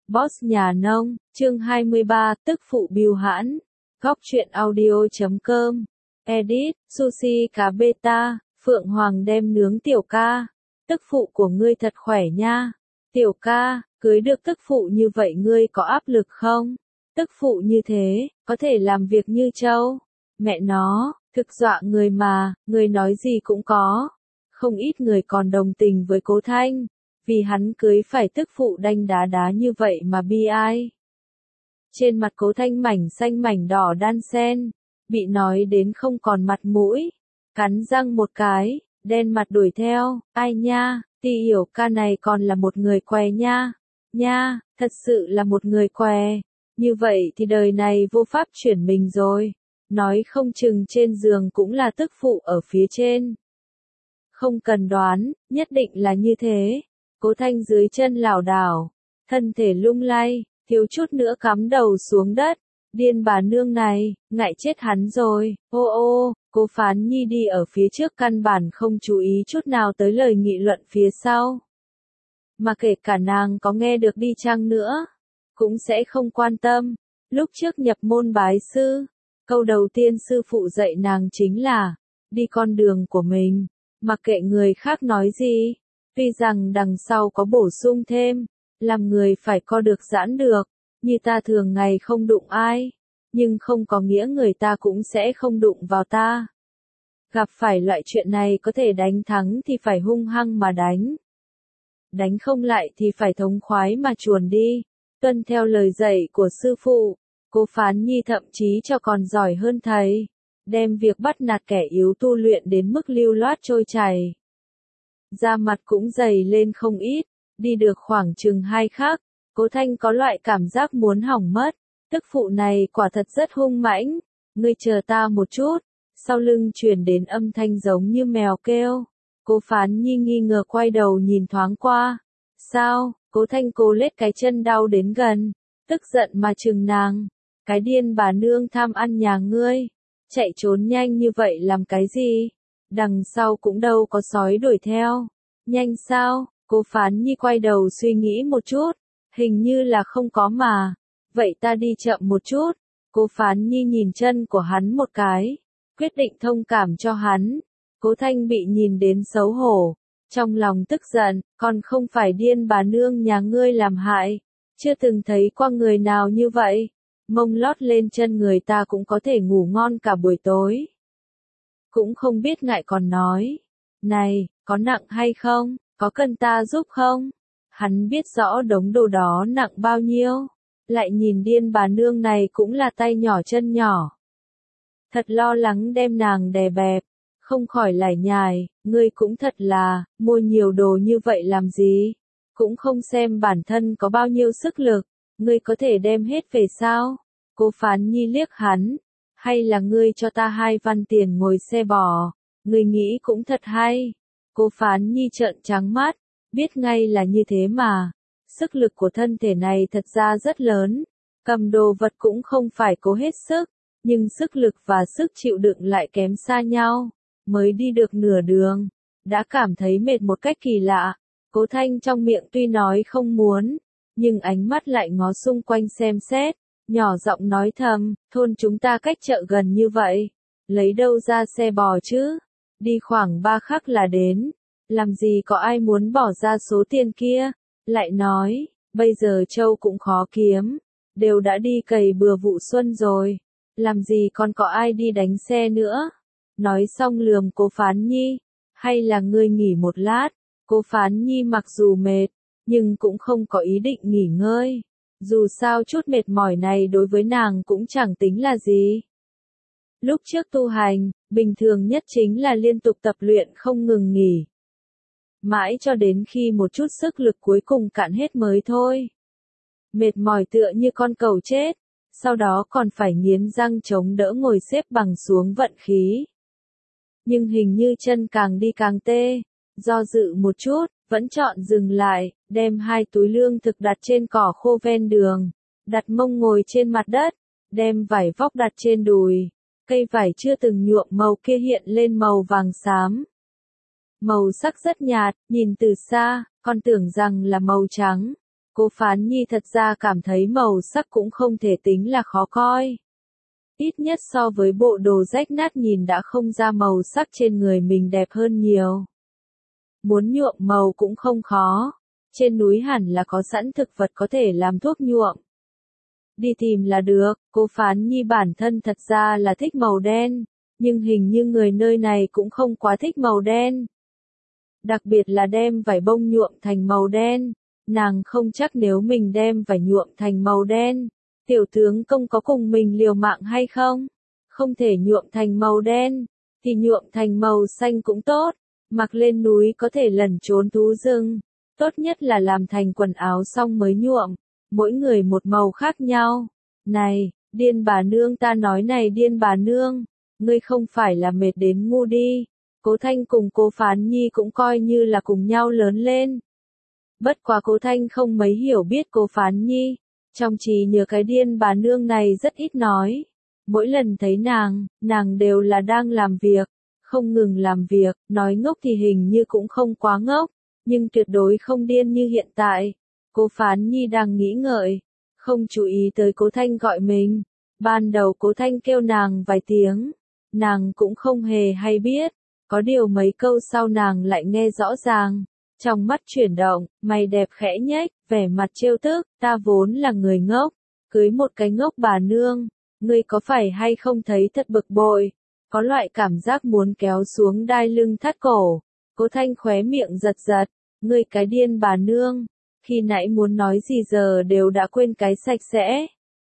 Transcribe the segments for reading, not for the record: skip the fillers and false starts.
Boss nhà nông, chương 23, tức phụ bưu hãn. Góc truyện audio.com. Edit, sushi cá beta, Phượng Hoàng đem nướng tiểu ca. Tức phụ của ngươi thật khỏe nha. Tiểu ca, cưới được tức phụ như vậy ngươi có áp lực không? Tức phụ như thế, có thể làm việc như trâu. Mẹ nó, thực dọa người mà, người nói gì cũng có. Không ít người còn đồng tình với Cố Thanh. Vì hắn cưới phải tức phụ đanh đá đá như vậy mà bi ai. Trên mặt Cố Thanh mảnh xanh mảnh đỏ đan xen, bị nói đến không còn mặt mũi, cắn răng một cái, đen mặt đuổi theo, ai nha, Ti Hiểu ca này còn là một người què nha, nha, thật sự là một người què, như vậy thì đời này vô pháp chuyển mình rồi, nói không chừng trên giường cũng là tức phụ ở phía trên. Không cần đoán, nhất định là như thế. Cố Thanh dưới chân lảo đảo, thân thể lung lay, thiếu chút nữa cắm đầu xuống đất. Điên bà nương này, ngại chết hắn rồi. Ô ô, Cố Phán Nhi đi ở phía trước căn bản không chú ý chút nào tới lời nghị luận phía sau. Mà kể cả nàng có nghe được đi chăng nữa, cũng sẽ không quan tâm. Lúc trước nhập môn bái sư, câu đầu tiên sư phụ dạy nàng chính là, đi con đường của mình, mặc kệ người khác nói gì. Tuy rằng đằng sau có bổ sung thêm, làm người phải co được giãn được, như ta thường ngày không đụng ai, nhưng không có nghĩa người ta cũng sẽ không đụng vào ta. Gặp phải loại chuyện này có thể đánh thắng thì phải hung hăng mà đánh. Đánh không lại thì phải thống khoái mà chuồn đi, tuân theo lời dạy của sư phụ. Cố Phán Nhi thậm chí cho còn giỏi hơn thầy, đem việc bắt nạt kẻ yếu tu luyện đến mức lưu loát trôi chảy. Da mặt cũng dày lên không ít, đi được khoảng chừng 2 khắc, Cố Thanh có loại cảm giác muốn hỏng mất, tức phụ này quả thật rất hung mãnh, ngươi chờ ta một chút, sau lưng truyền đến âm thanh giống như mèo kêu. Cố Phán Nhi nghi ngờ quay đầu nhìn thoáng qua, sao? Cố Thanh cố lết cái chân đau đến gần, tức giận mà chừng nàng, cái điên bà nương tham ăn nhà ngươi, chạy trốn nhanh như vậy làm cái gì? Đằng sau cũng đâu có sói đuổi theo. Nhanh sao? Cố Phán Nhi quay đầu suy nghĩ một chút. Hình như là không có mà. Vậy ta đi chậm một chút. Cố Phán Nhi nhìn chân của hắn một cái. Quyết định thông cảm cho hắn. Cố Thanh bị nhìn đến xấu hổ. Trong lòng tức giận, còn không phải điên bà nương nhà ngươi làm hại. Chưa từng thấy qua người nào như vậy. Mông lót lên chân người ta cũng có thể ngủ ngon cả buổi tối. Cũng không biết ngại còn nói, này, có nặng hay không, có cần ta giúp không? Hắn biết rõ đống đồ đó nặng bao nhiêu, lại nhìn điên bà nương này cũng là tay nhỏ chân nhỏ. Thật lo lắng đem nàng đè bẹp, không khỏi lải nhải, ngươi cũng thật là, mua nhiều đồ như vậy làm gì? Cũng không xem bản thân có bao nhiêu sức lực, ngươi có thể đem hết về sao? Cố Phán Nhi liếc hắn. Hay là ngươi cho ta 2 văn tiền ngồi xe bò, ngươi nghĩ cũng thật hay. Cố Phán Nhi trợn trắng mắt, biết ngay là như thế mà. Sức lực của thân thể này thật ra rất lớn, cầm đồ vật cũng không phải cố hết sức, nhưng sức lực và sức chịu đựng lại kém xa nhau. Mới đi được nửa đường, đã cảm thấy mệt một cách kỳ lạ. Cố Thanh trong miệng tuy nói không muốn, nhưng ánh mắt lại ngó xung quanh xem xét. Nhỏ giọng nói thầm, thôn chúng ta cách chợ gần như vậy, lấy đâu ra xe bò chứ, đi khoảng 3 khắc là đến, làm gì có ai muốn bỏ ra số tiền kia, lại nói, bây giờ châu cũng khó kiếm, đều đã đi cày bừa vụ xuân rồi, làm gì còn có ai đi đánh xe nữa. Nói xong lườm Cố Phán Nhi, hay là ngươi nghỉ một lát. Cố Phán Nhi mặc dù mệt, nhưng cũng không có ý định nghỉ ngơi. Dù sao chút mệt mỏi này đối với nàng cũng chẳng tính là gì. Lúc trước tu hành, bình thường nhất chính là liên tục tập luyện không ngừng nghỉ. Mãi cho đến khi một chút sức lực cuối cùng cạn hết mới thôi. Mệt mỏi tựa như con cẩu chết, sau đó còn phải nghiến răng chống đỡ ngồi xếp bằng xuống vận khí. Nhưng hình như chân càng đi càng tê, do dự một chút. Vẫn chọn dừng lại, đem 2 túi lương thực đặt trên cỏ khô ven đường, đặt mông ngồi trên mặt đất, đem vải vóc đặt trên đùi, cây vải chưa từng nhuộm màu kia hiện lên màu vàng xám. Màu sắc rất nhạt, nhìn từ xa, còn tưởng rằng là màu trắng. Cố Phán Nhi thật ra cảm thấy màu sắc cũng không thể tính là khó coi. Ít nhất so với bộ đồ rách nát nhìn đã không ra màu sắc trên người mình đẹp hơn nhiều. Muốn nhuộm màu cũng không khó. Trên núi hẳn là có sẵn thực vật có thể làm thuốc nhuộm. Đi tìm là được. Cố Phán Nhi bản thân thật ra là thích màu đen, nhưng hình như người nơi này cũng không quá thích màu đen. Đặc biệt là đem vải bông nhuộm thành màu đen. Nàng không chắc nếu mình đem vải nhuộm thành màu đen, tiểu tướng công có cùng mình liều mạng hay không? Không thể nhuộm thành màu đen, thì nhuộm thành màu xanh cũng tốt. Mặc lên núi có thể lẩn trốn thú rừng. Tốt nhất là làm thành quần áo xong mới nhuộm. Mỗi người một màu khác nhau. Này, điên bà nương, ta nói này điên bà nương, ngươi không phải là mệt đến ngu đi. Cố Thanh cùng Cố Phán Nhi cũng coi như là cùng nhau lớn lên. Bất quá Cố Thanh không mấy hiểu biết Cố Phán Nhi. Trong trí nhớ cái điên bà nương này rất ít nói. Mỗi lần thấy nàng đều là đang làm việc. Không ngừng làm việc, nói ngốc thì hình như cũng không quá ngốc, nhưng tuyệt đối không điên như hiện tại. Cố Phán Nhi đang nghĩ ngợi, không chú ý tới Cố Thanh gọi mình. Ban đầu Cố Thanh kêu nàng vài tiếng, nàng cũng không hề hay biết. Có điều mấy câu sau nàng lại nghe rõ ràng. Trong mắt chuyển động, mày đẹp khẽ nhếch, vẻ mặt trêu tức, ta vốn là người ngốc, cưới một cái ngốc bà nương, ngươi có phải hay không thấy thật bực bội, có loại cảm giác muốn kéo xuống đai lưng thắt cổ. Cố Thanh khóe miệng giật giật, ngươi cái điên bà nương, khi nãy muốn nói gì giờ đều đã quên cái sạch sẽ.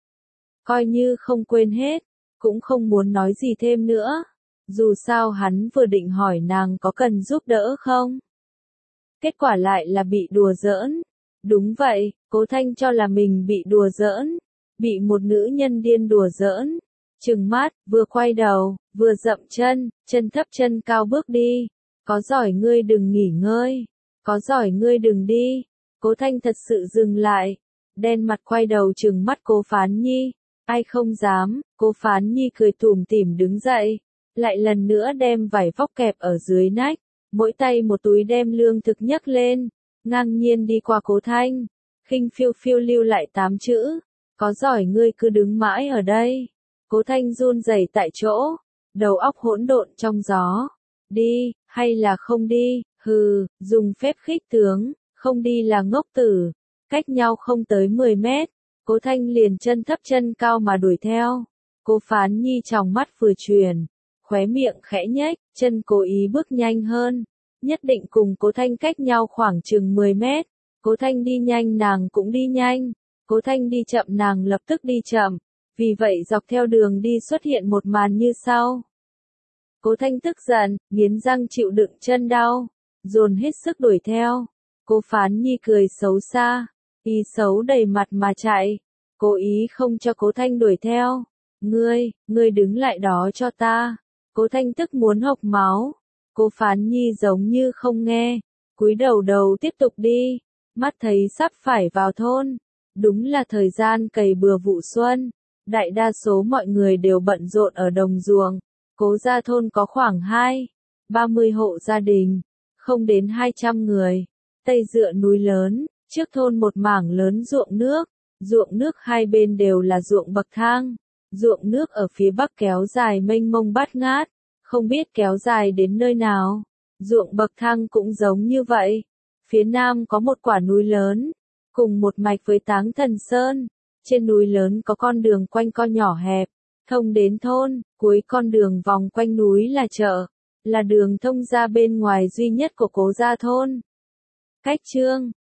Coi như không quên hết, cũng không muốn nói gì thêm nữa. Dù sao hắn vừa định hỏi nàng có cần giúp đỡ không. Kết quả lại là bị đùa giỡn. Đúng vậy, Cố Thanh cho là mình bị đùa giỡn. Bị một nữ nhân điên đùa giỡn. Trừng mắt, vừa quay đầu, vừa dậm chân, chân thấp chân cao bước đi. Có giỏi ngươi đừng nghỉ ngơi. Có giỏi ngươi đừng đi. Cố Thanh thật sự dừng lại. Đen mặt quay đầu trừng mắt Cố Phán Nhi. Ai không dám. Cố Phán Nhi cười tủm tỉm đứng dậy. Lại lần nữa đem vải vóc kẹp ở dưới nách. Mỗi tay một túi đem lương thực nhấc lên. Ngang nhiên đi qua Cố Thanh. Khinh phiêu phiêu lưu lại 8 chữ. Có giỏi ngươi cứ đứng mãi ở đây. Cố Thanh run rẩy tại chỗ. Đầu óc hỗn độn trong gió. Đi, hay là không đi, hừ, dùng phép khích tướng, không đi là ngốc tử. Cách nhau không tới 10 mét. Cố Thanh liền chân thấp chân cao mà đuổi theo. Cố Phán Nhi trong mắt vừa chuyển. Khóe miệng khẽ nhếch, chân cố ý bước nhanh hơn. Nhất định cùng Cố Thanh cách nhau khoảng chừng 10 mét. Cố Thanh đi nhanh nàng cũng đi nhanh. Cố Thanh đi chậm nàng lập tức đi chậm. Vì vậy dọc theo đường đi xuất hiện một màn như sau. Cố Thanh tức giận, nghiến răng chịu đựng chân đau. Dồn hết sức đuổi theo. Cố Phán Nhi cười xấu xa. Ý xấu đầy mặt mà chạy. Cố ý không cho Cố Thanh đuổi theo. Ngươi đứng lại đó cho ta. Cố Thanh tức muốn hộc máu. Cố Phán Nhi giống như không nghe. Cúi đầu tiếp tục đi. Mắt thấy sắp phải vào thôn. Đúng là thời gian cày bừa vụ xuân. Đại đa số mọi người đều bận rộn ở đồng ruộng. Cố gia thôn có khoảng 30 hộ gia đình. Không đến 200 người. Tây dựa núi lớn. Trước thôn một mảng lớn ruộng nước. Ruộng nước hai bên đều là ruộng bậc thang. Ruộng nước ở phía bắc kéo dài mênh mông bát ngát. Không biết kéo dài đến nơi nào. Ruộng bậc thang cũng giống như vậy. Phía nam có một quả núi lớn. Cùng một mạch với Táng Thần Sơn. Trên núi lớn có con đường quanh co nhỏ hẹp. Thông đến thôn. Cuối con đường vòng quanh núi là chợ. Là đường thông ra bên ngoài duy nhất của Cố gia thôn. Cách chương